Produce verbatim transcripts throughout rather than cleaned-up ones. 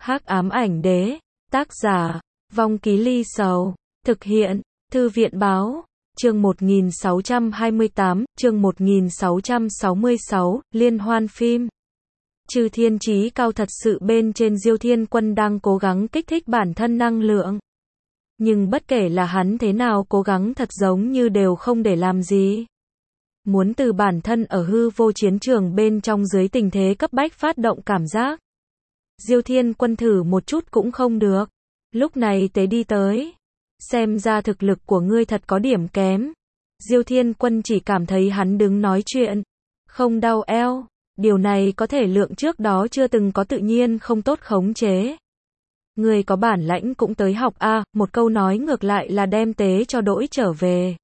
Hắc ám ảnh đế, tác giả, Vong Ký Ly Sầu, thực hiện, Thư viện báo, chương một nghìn sáu trăm hai mươi tám, chương một nghìn sáu trăm sáu mươi sáu, liên hoan phim. Trừ thiên chí cao thật sự bên trên Diêu Thiên Quân đang cố gắng kích thích bản thân năng lượng. Nhưng bất kể là hắn thế nào cố gắng thật giống như đều không để làm gì. Muốn từ bản thân ở hư vô chiến trường bên trong dưới tình thế cấp bách phát động cảm giác. Diêu Thiên Quân thử một chút cũng không được. Lúc này tế đi tới. Xem ra thực lực của ngươi thật có điểm kém. Diêu Thiên Quân chỉ cảm thấy hắn đứng nói chuyện. Không đau eo. Điều này có thể lượng trước đó chưa từng có tự nhiên không tốt khống chế. Ngươi có bản lãnh cũng tới học a, một câu nói ngược lại là đem tế cho đỗi trở về.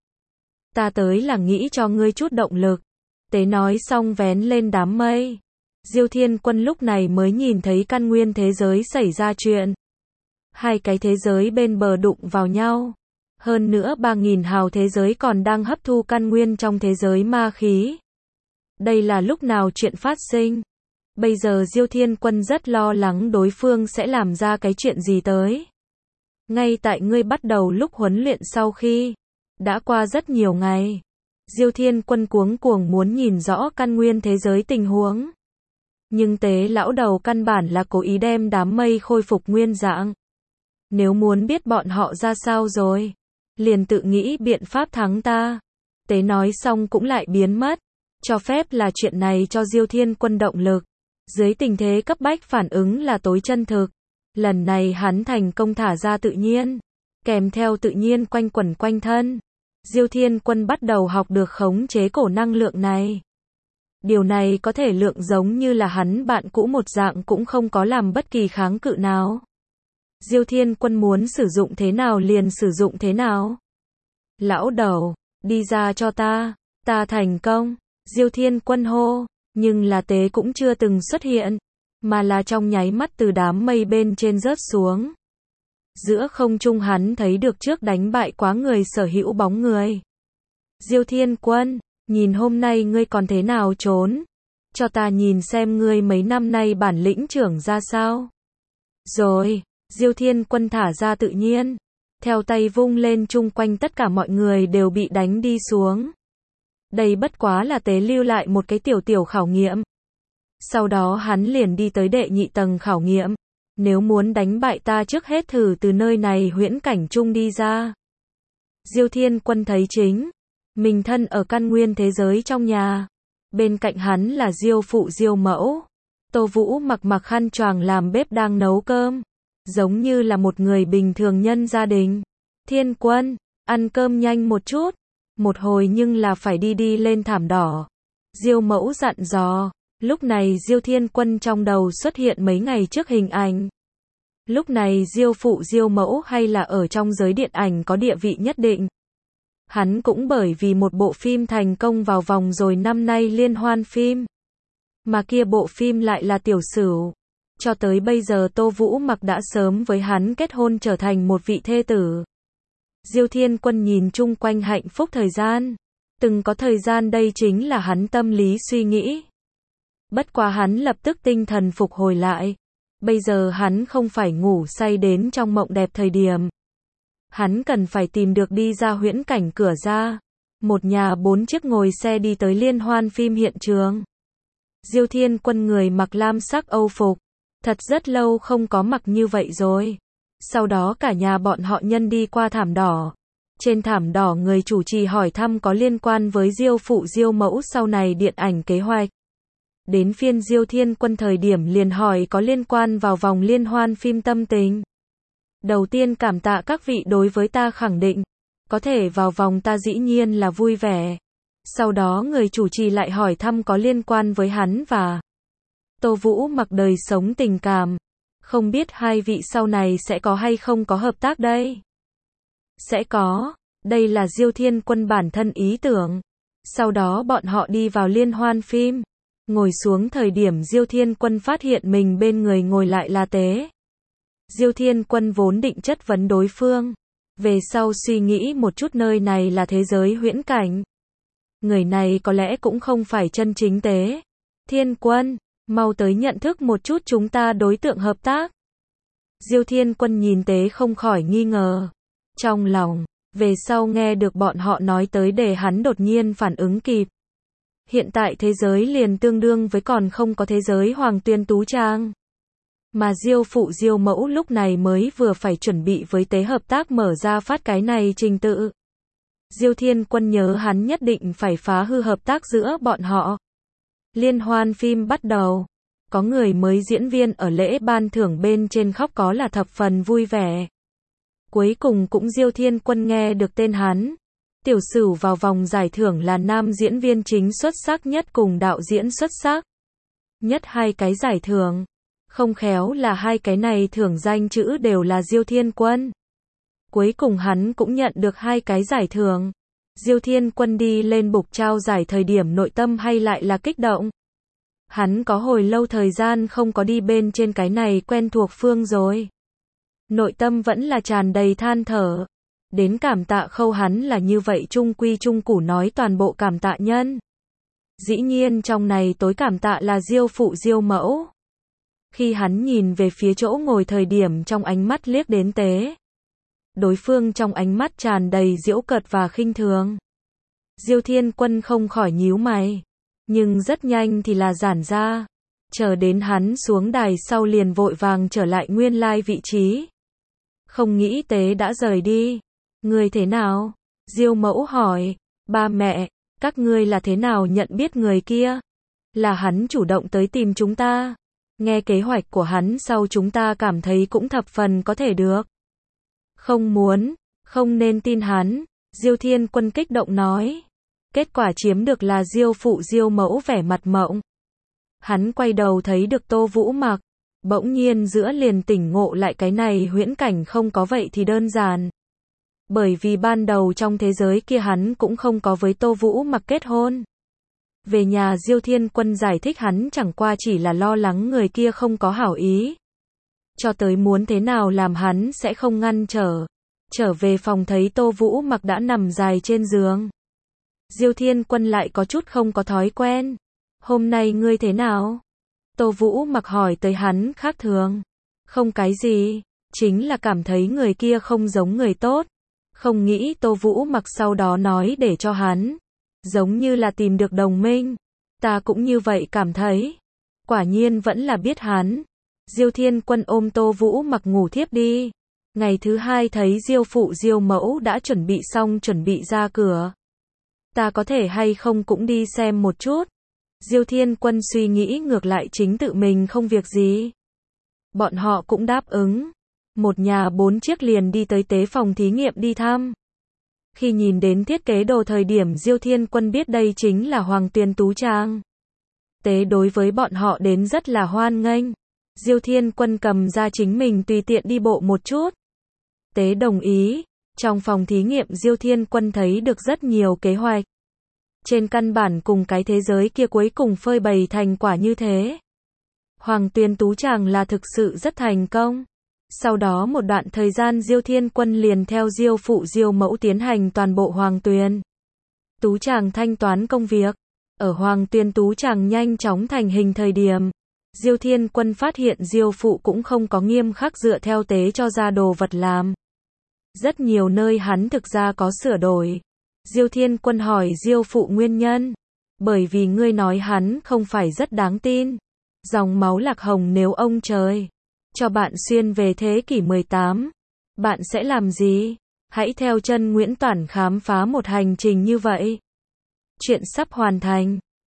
Ta tới là nghĩ cho ngươi chút động lực. Tế nói xong vén lên đám mây. Diêu Thiên Quân lúc này mới nhìn thấy căn nguyên thế giới xảy ra chuyện. Hai cái thế giới bên bờ đụng vào nhau. Hơn nữa ba nghìn hào thế giới còn đang hấp thu căn nguyên trong thế giới ma khí. Đây là lúc nào chuyện phát sinh? Bây giờ Diêu Thiên Quân rất lo lắng đối phương sẽ làm ra cái chuyện gì tới. Ngay tại ngươi bắt đầu lúc huấn luyện sau khi đã qua rất nhiều ngày. Diêu Thiên Quân cuống cuồng muốn nhìn rõ căn nguyên thế giới tình huống. Nhưng tế lão đầu căn bản là cố ý đem đám mây khôi phục nguyên dạng. Nếu muốn biết bọn họ ra sao rồi, liền tự nghĩ biện pháp thắng ta. Tế nói xong cũng lại biến mất. Cho phép là chuyện này cho Diêu Thiên Quân động lực. Dưới tình thế cấp bách phản ứng là tối chân thực. Lần này hắn thành công thả ra tự nhiên. Kèm theo tự nhiên quanh quẩn quanh thân. Diêu Thiên Quân bắt đầu học được khống chế cổ năng lượng này. Điều này có thể lượng giống như là hắn bạn cũ một dạng cũng không có làm bất kỳ kháng cự nào. Diêu Thiên Quân muốn sử dụng thế nào liền sử dụng thế nào. Lão đầu, đi ra cho ta, ta thành công. Diêu Thiên Quân hô, nhưng là tế cũng chưa từng xuất hiện, mà là trong nháy mắt từ đám mây bên trên rớt xuống. Giữa không trung hắn thấy được trước đánh bại quá người sở hữu bóng người. Diêu Thiên Quân, nhìn hôm nay ngươi còn thế nào trốn? Cho ta nhìn xem ngươi mấy năm nay bản lĩnh trưởng ra sao. Rồi, Diêu Thiên Quân thả ra tự nhiên. Theo tay vung lên chung quanh tất cả mọi người đều bị đánh đi xuống. Đây bất quá là tế lưu lại một cái tiểu tiểu khảo nghiệm. Sau đó hắn liền đi tới đệ nhị tầng khảo nghiệm. Nếu muốn đánh bại ta trước hết thử từ nơi này huyễn cảnh chung đi ra. Diêu Thiên Quân thấy chính mình thân ở căn nguyên thế giới trong nhà. Bên cạnh hắn là Diêu phụ Diêu mẫu. Tô Vũ mặc mặc khăn choàng làm bếp đang nấu cơm. Giống như là một người bình thường nhân gia đình. Thiên Quân, ăn cơm nhanh một chút. Một hồi nhưng là phải đi đi lên thảm đỏ. Diêu mẫu dặn dò. Lúc này Diêu Thiên Quân trong đầu xuất hiện mấy ngày trước hình ảnh. Lúc này Diêu phụ Diêu mẫu hay là ở trong giới điện ảnh có địa vị nhất định. Hắn cũng bởi vì một bộ phim thành công vào vòng rồi năm nay liên hoan phim. Mà kia bộ phim lại là Tiểu Sửu. Cho tới bây giờ Tô Vũ Mặc đã sớm với hắn kết hôn trở thành một vị thê tử. Diêu Thiên Quân nhìn chung quanh hạnh phúc thời gian. Từng có thời gian đây chính là hắn tâm lý suy nghĩ. Bất quá hắn lập tức tinh thần phục hồi lại. Bây giờ hắn không phải ngủ say đến trong mộng đẹp thời điểm. Hắn cần phải tìm được đi ra huyễn cảnh cửa ra. Một nhà bốn chiếc ngồi xe đi tới liên hoan phim hiện trường. Diêu Thiên Quân người mặc lam sắc Âu phục. Thật rất lâu không có mặc như vậy rồi. Sau đó cả nhà bọn họ nhân đi qua thảm đỏ. Trên thảm đỏ người chủ trì hỏi thăm có liên quan với Diêu phụ Diêu mẫu sau này điện ảnh kế hoạch. Đến phiên Diêu Thiên Quân thời điểm liền hỏi có liên quan vào vòng liên hoan phim tâm tình. Đầu tiên cảm tạ các vị đối với ta khẳng định. Có thể vào vòng ta dĩ nhiên là vui vẻ. Sau đó người chủ trì lại hỏi thăm có liên quan với hắn và Tô Vũ Mặc đời sống tình cảm. Không biết hai vị sau này sẽ có hay không có hợp tác đây? Sẽ có. Đây là Diêu Thiên Quân bản thân ý tưởng. Sau đó bọn họ đi vào liên hoan phim. Ngồi xuống thời điểm Diêu Thiên Quân phát hiện mình bên người ngồi lại là tế. Diêu Thiên Quân vốn định chất vấn đối phương. Về sau suy nghĩ một chút nơi này là thế giới huyễn cảnh. Người này có lẽ cũng không phải chân chính tế. Thiên Quân, mau tới nhận thức một chút chúng ta đối tượng hợp tác. Diêu Thiên Quân nhìn Tế không khỏi nghi ngờ. Trong lòng, về sau nghe được bọn họ nói tới để hắn đột nhiên phản ứng kịp. Hiện tại thế giới liền tương đương với còn không có thế giới Hoàng Tuyên Tú Trang. Mà Diêu phụ Diêu mẫu lúc này mới vừa phải chuẩn bị với Tế hợp tác mở ra phát cái này trình tự. Diêu Thiên Quân nhớ hắn nhất định phải phá hư hợp tác giữa bọn họ. Liên hoan phim bắt đầu. Có người mới diễn viên ở lễ ban thưởng bên trên khóc có là thập phần vui vẻ. Cuối cùng cũng Diêu Thiên Quân nghe được tên hắn. Tiểu Sửu vào vòng giải thưởng là nam diễn viên chính xuất sắc nhất cùng đạo diễn xuất sắc nhất, hai cái giải thưởng. Không khéo là hai cái này thưởng danh chữ đều là Diêu Thiên Quân. Cuối cùng hắn cũng nhận được hai cái giải thưởng. Diêu Thiên Quân đi lên bục trao giải thời điểm nội tâm hay lại là kích động. Hắn có hồi lâu thời gian không có đi bên trên cái này quen thuộc phương rồi. Nội tâm vẫn là tràn đầy than thở. Đến cảm tạ Khâu hắn là như vậy trung quy trung củ nói toàn bộ cảm tạ nhân. Dĩ nhiên trong này tối cảm tạ là Diêu phụ Diêu mẫu. Khi hắn nhìn về phía chỗ ngồi thời điểm trong ánh mắt liếc đến Tế. Đối phương trong ánh mắt tràn đầy giễu cợt và khinh thường. Diêu Thiên Quân không khỏi nhíu mày. Nhưng rất nhanh thì là giãn ra. Chờ đến hắn xuống đài sau liền vội vàng trở lại nguyên lai vị trí. Không nghĩ Tế đã rời đi. Người thế nào? Diêu mẫu hỏi. Ba mẹ, các ngươi là thế nào nhận biết người kia? Là hắn chủ động tới tìm chúng ta. Nghe kế hoạch của hắn sau chúng ta cảm thấy cũng thập phần có thể được. Không muốn, không nên tin hắn. Diêu Thiên Quân kích động nói. Kết quả chiếm được là Diêu phụ Diêu mẫu vẻ mặt mộng. Hắn quay đầu thấy được Tô Vũ Mặc. Bỗng nhiên giữa liền tỉnh ngộ lại cái này huyễn cảnh không có vậy thì đơn giản. Bởi vì ban đầu trong thế giới kia hắn cũng không có với Tô Vũ Mặc kết hôn. Về nhà Diêu Thiên Quân giải thích hắn chẳng qua chỉ là lo lắng người kia không có hảo ý. Cho tới muốn thế nào làm hắn sẽ không ngăn trở. Trở về phòng thấy Tô Vũ Mặc đã nằm dài trên giường. Diêu Thiên Quân lại có chút không có thói quen. Hôm nay ngươi thế nào? Tô Vũ Mặc hỏi tới hắn khác thường. Không cái gì, chính là cảm thấy người kia không giống người tốt. Không nghĩ Tô Vũ Mặc sau đó nói để cho hắn. Giống như là tìm được đồng minh. Ta cũng như vậy cảm thấy. Quả nhiên vẫn là biết hắn. Diêu Thiên Quân ôm Tô Vũ Mặc ngủ thiếp đi. Ngày thứ hai thấy Diêu phụ Diêu mẫu đã chuẩn bị xong chuẩn bị ra cửa. Ta có thể hay không cũng đi xem một chút. Diêu Thiên Quân suy nghĩ ngược lại chính tự mình không việc gì. Bọn họ cũng đáp ứng. Một nhà bốn chiếc liền đi tới Tế phòng thí nghiệm đi thăm. Khi nhìn đến thiết kế đồ thời điểm Diêu Thiên Quân biết đây chính là Hoàng Tuyên Tú Trang. Tế đối với bọn họ đến rất là hoan nghênh. Diêu Thiên Quân cầm ra chính mình tùy tiện đi bộ một chút. Tế đồng ý. Trong phòng thí nghiệm Diêu Thiên Quân thấy được rất nhiều kế hoạch. Trên căn bản cùng cái thế giới kia cuối cùng phơi bày thành quả như thế. Hoàng Tuyên Tú Tràng là thực sự rất thành công. Sau đó một đoạn thời gian Diêu Thiên Quân liền theo Diêu phụ Diêu mẫu tiến hành toàn bộ Hoàng Tuyên Tú Tràng thanh toán công việc. Ở Hoàng Tuyên Tú Tràng nhanh chóng thành hình thời điểm. Diêu Thiên Quân phát hiện Diêu phụ cũng không có nghiêm khắc dựa theo Tế cho ra đồ vật làm. Rất nhiều nơi hắn thực ra có sửa đổi. Diêu Thiên Quân hỏi Diêu phụ nguyên nhân. Bởi vì ngươi nói hắn không phải rất đáng tin. Dòng máu lạc hồng nếu ông trời cho bạn xuyên về thế kỷ mười tám, bạn sẽ làm gì? Hãy theo chân Nguyễn Toản khám phá một hành trình như vậy. Chuyện sắp hoàn thành.